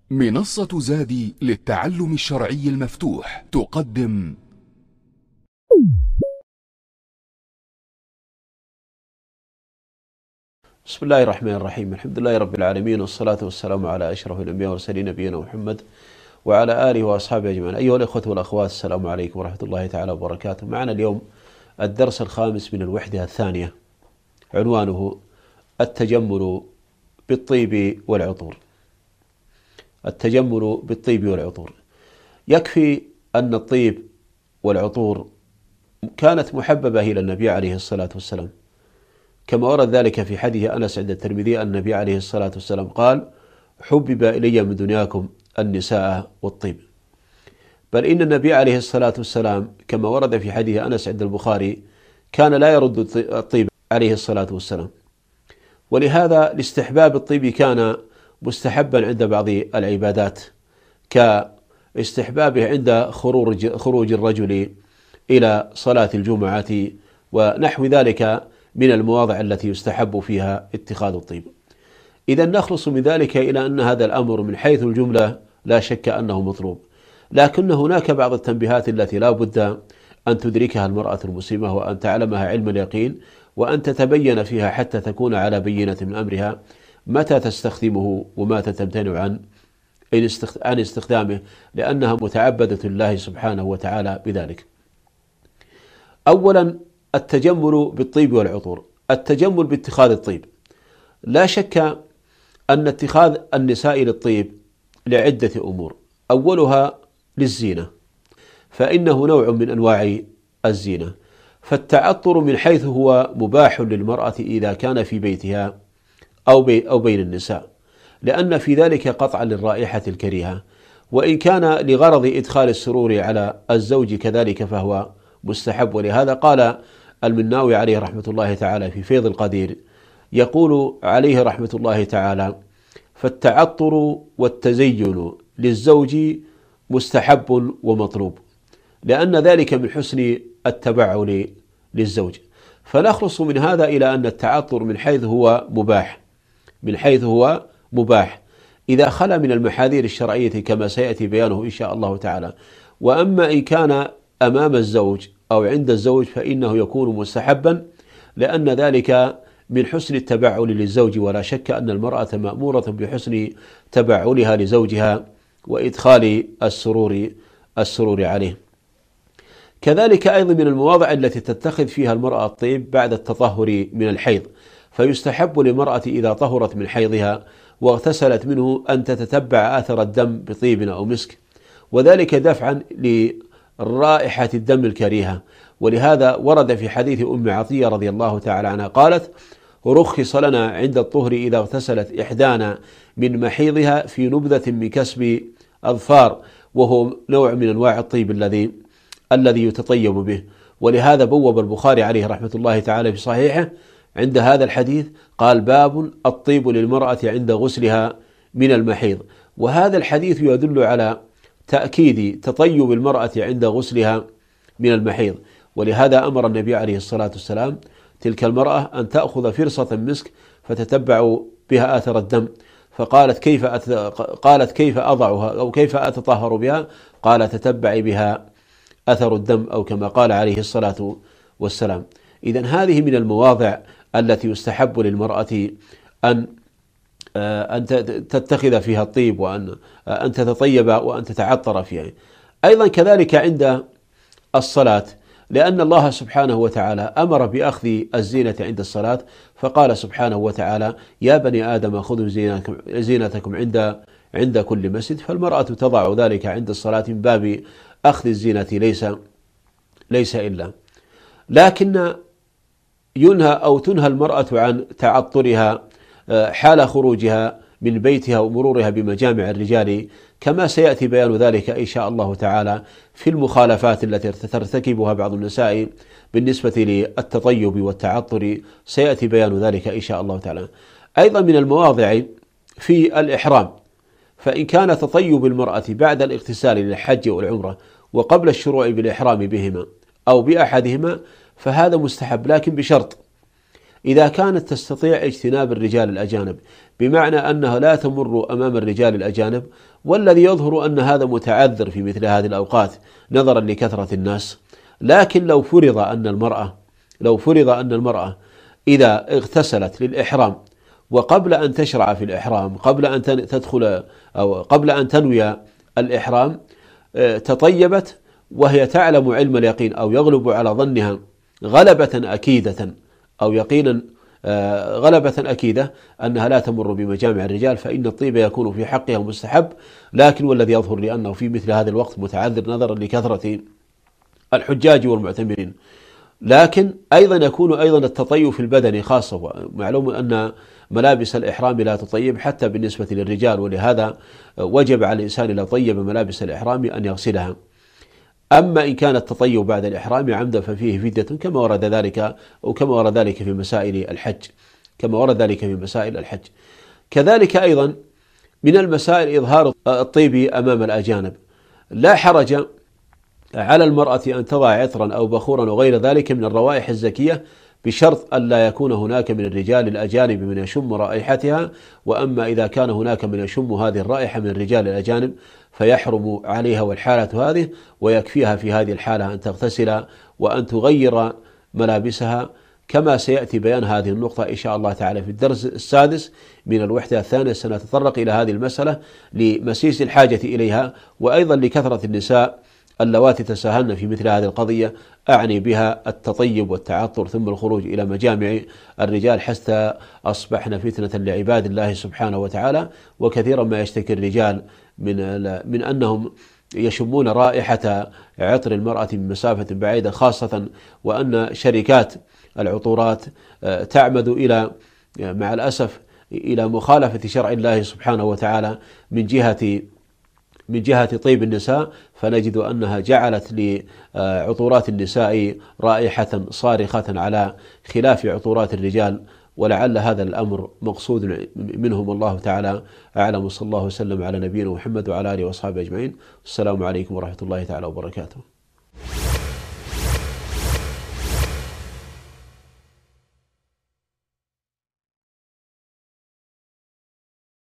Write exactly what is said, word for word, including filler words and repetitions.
منصة زادي للتعلم الشرعي المفتوح تقدم بسم الله الرحمن الرحيم. الحمد لله رب العالمين، والصلاة والسلام على أشرف الأنبياء والمرسلين نبينا محمد وعلى آله وأصحابه أجمعين. أيها الإخوة والأخوات، السلام عليكم ورحمة الله تعالى وبركاته. معنا اليوم الدرس الخامس من الوحدة الثانية، عنوانه التجمل بالطيب والعطور. التجمل بالطيب والعطور. يكفي أن الطيب والعطور كانت محببة إلى النبي عليه الصلاة والسلام، كما ورد ذلك في حديث أنس عند الترمذي أن النبي عليه الصلاة والسلام قال: حبب إلي من دنياكم النساء والطيب. بل إن النبي عليه الصلاة والسلام كما ورد في حديث أنس عند البخاري كان لا يرد الطيب عليه الصلاة والسلام، ولهذا لاستحباب الطيب كان مستحبا عند بعض العبادات، كاستحبابه عند خروج خروج الرجل إلى صلاة الجمعة ونحو ذلك من المواضع التي يستحب فيها اتخاذ الطيب. إذا نخلص من ذلك إلى أن هذا الأمر من حيث الجملة لا شك أنه مطلوب، لكن هناك بعض التنبيهات التي لا بد أن تدركها المرأة المسلمة وأن تعلمها علم اليقين، وأن تتبين فيها حتى تكون على بينة من أمرها متى تستخدمه ومتى تمتنع عن عن استخدامه، لأنها متعبدة لله سبحانه وتعالى بذلك. أولا، التجمل بالطيب والعطور. التجمل باتخاذ الطيب، لا شك أن اتخاذ النساء للطيب لعدة أمور. أولها للزينة، فإنه نوع من أنواع الزينة، فالتعطر من حيث هو مباح للمرأة إذا كان في بيتها أو, بي أو بين النساء، لأن في ذلك قطعا للرائحة الكريهة، وإن كان لغرض إدخال السرور على الزوج كذلك فهو مستحب. ولهذا قال المناوي عليه رحمة الله تعالى في فيض القدير، يقول عليه رحمة الله تعالى: فالتعطر والتزين للزوج مستحب ومطلوب، لأن ذلك من حسن التبعل للزوج. فنخلص من هذا إلى أن التعطر من حيث هو مباح من حيث هو مباح إذا خلا من المحاذير الشرعية كما سيأتي بيانه إن شاء الله تعالى. وأما إن كان أمام الزوج أو عند الزوج فإنه يكون مستحبا، لأن ذلك من حسن التبعل للزوج، ولا شك أن المرأة مأمورة بحسن تبعلها لزوجها وإدخال السرور السرور عليه. كذلك أيضا من المواضع التي تتخذ فيها المرأة الطيب بعد التطهر من الحيض، فيستحب للمرأة إذا طهرت من حيضها واغتسلت منه أن تتتبع آثر الدم بطيب أو مسك، وذلك دفعا لرائحة الدم الكريهة. ولهذا ورد في حديث أم عطية رضي الله تعالى عنها قالت: رخص لنا عند الطهر إذا اغتسلت إحدانا من محيضها في نبذة من كسب أظفار، وهو نوع من أنواع الطيب الذي الذي يتطيب به. ولهذا بوب البخاري عليه رحمة الله تعالى في صحيحه عند هذا الحديث قال: باب الطيب للمرأة عند غسلها من المحيض. وهذا الحديث يدل على تأكيد تطيب المرأة عند غسلها من المحيض، ولهذا أمر النبي عليه الصلاة والسلام تلك المرأة أن تأخذ فرصة مسك فتتبع بها آثر الدم، فقالت: كيف أت... قالت كيف أضعها أو كيف أتطهر بها؟ قال: تتبعي بها أثر الدم، أو كما قال عليه الصلاة والسلام. إذن هذه من المواضع التي يستحب للمرأة أن أن تتخذ فيها الطيب، وأن أن تتطيب وأن تتعطر فيها. أيضا كذلك عند الصلاة، لأن الله سبحانه وتعالى أمر بأخذ الزينة عند الصلاة، فقال سبحانه وتعالى: يا بني آدم خذوا زينتكم, زينتكم عند عند كل مسجد. فالمرأة تضع ذلك عند الصلاة من باب أخذ الزينة ليس ليس إلا. لكن ينهى أو تنهى المرأة عن تعطرها حال خروجها من بيتها ومرورها بمجامع الرجال، كما سيأتي بيان ذلك إن شاء الله تعالى في المخالفات التي ترتكبها بعض النساء بالنسبة للتطيب والتعطر، سيأتي بيان ذلك إن شاء الله تعالى. أيضا من المواضع في الإحرام، فإن كان تطيب المرأة بعد الاغتسال للحج والعمرة وقبل الشروع بالإحرام بهما أو بأحدهما فهذا مستحب، لكن بشرط إذا كانت تستطيع اجتناب الرجال الأجانب، بمعنى أنها لا تمر أمام الرجال الأجانب، والذي يظهر أن هذا متعذر في مثل هذه الأوقات نظرا لكثرة الناس. لكن لو فرض أن المرأة لو فرض أن المرأة إذا اغتسلت للإحرام وقبل أن تشرع في الإحرام، قبل أن تدخل أو قبل أن تنوي الإحرام، تطيبت وهي تعلم علم اليقين أو يغلب على ظنها غلبة أكيدة أو يقينا غلبة أكيدة أنها لا تمر بمجامع الرجال، فإن الطيب يكون في حقها مستحب. لكن والذي يظهر لي أنه في مثل هذا الوقت متعذر نظرا لكثرة الحجاج والمعتمرين. لكن أيضا يكون أيضا التطيب في البدن خاصة، معلوم أن ملابس الإحرام لا تطيب حتى بالنسبة للرجال، ولهذا وجب على الإنسان إذا طيب ملابس الإحرام أن يغسلها. أما إن كان التطيب بعد الإحرام عمدا ففيه فدية، كما ورد ذلك أو كما ورد ذلك في مسائل الحج كما ورد ذلك في مسائل الحج. كذلك أيضا من المسائل إظهار الطيب أمام الأجانب. لا حرج على المرأة أن تضع عطرا أو بخورا وغير ذلك من الروائح الزكية، بشرط أن لا يكون هناك من الرجال الأجانب من يشم رائحتها. وأما إذا كان هناك من يشم هذه الرائحة من الرجال الأجانب فيحرم عليها والحالة هذه، ويكفيها في هذه الحالة أن تغتسل وأن تغير ملابسها، كما سيأتي بيان هذه النقطة إن شاء الله تعالى في الدرس السادس من الوحدة الثانية. سنتطرق إلى هذه المسألة لمسيس الحاجة إليها، وأيضا لكثرة النساء اللواتي تساهلن في مثل هذه القضية، أعني بها التطيب والتعطر ثم الخروج إلى مجامع الرجال حتى أصبحنا فتنة لعباد الله سبحانه وتعالى. وكثيرا ما يشتكي الرجال من من أنهم يشمون رائحة عطر المرأة من مسافة بعيدة، خاصة وأن شركات العطورات تعمد إلى مع الأسف إلى مخالفة شرع الله سبحانه وتعالى من جهة من جهة طيب النساء، فنجد أنها جعلت لعطورات النساء رائحة صارخة على خلاف عطورات الرجال. ولعل هذا الأمر مقصود منهم، الله تعالى أعلم. صلى الله وسلم على نبينا محمد وعلى آله وأصحابه أجمعين. السلام عليكم ورحمة الله تعالى وبركاته.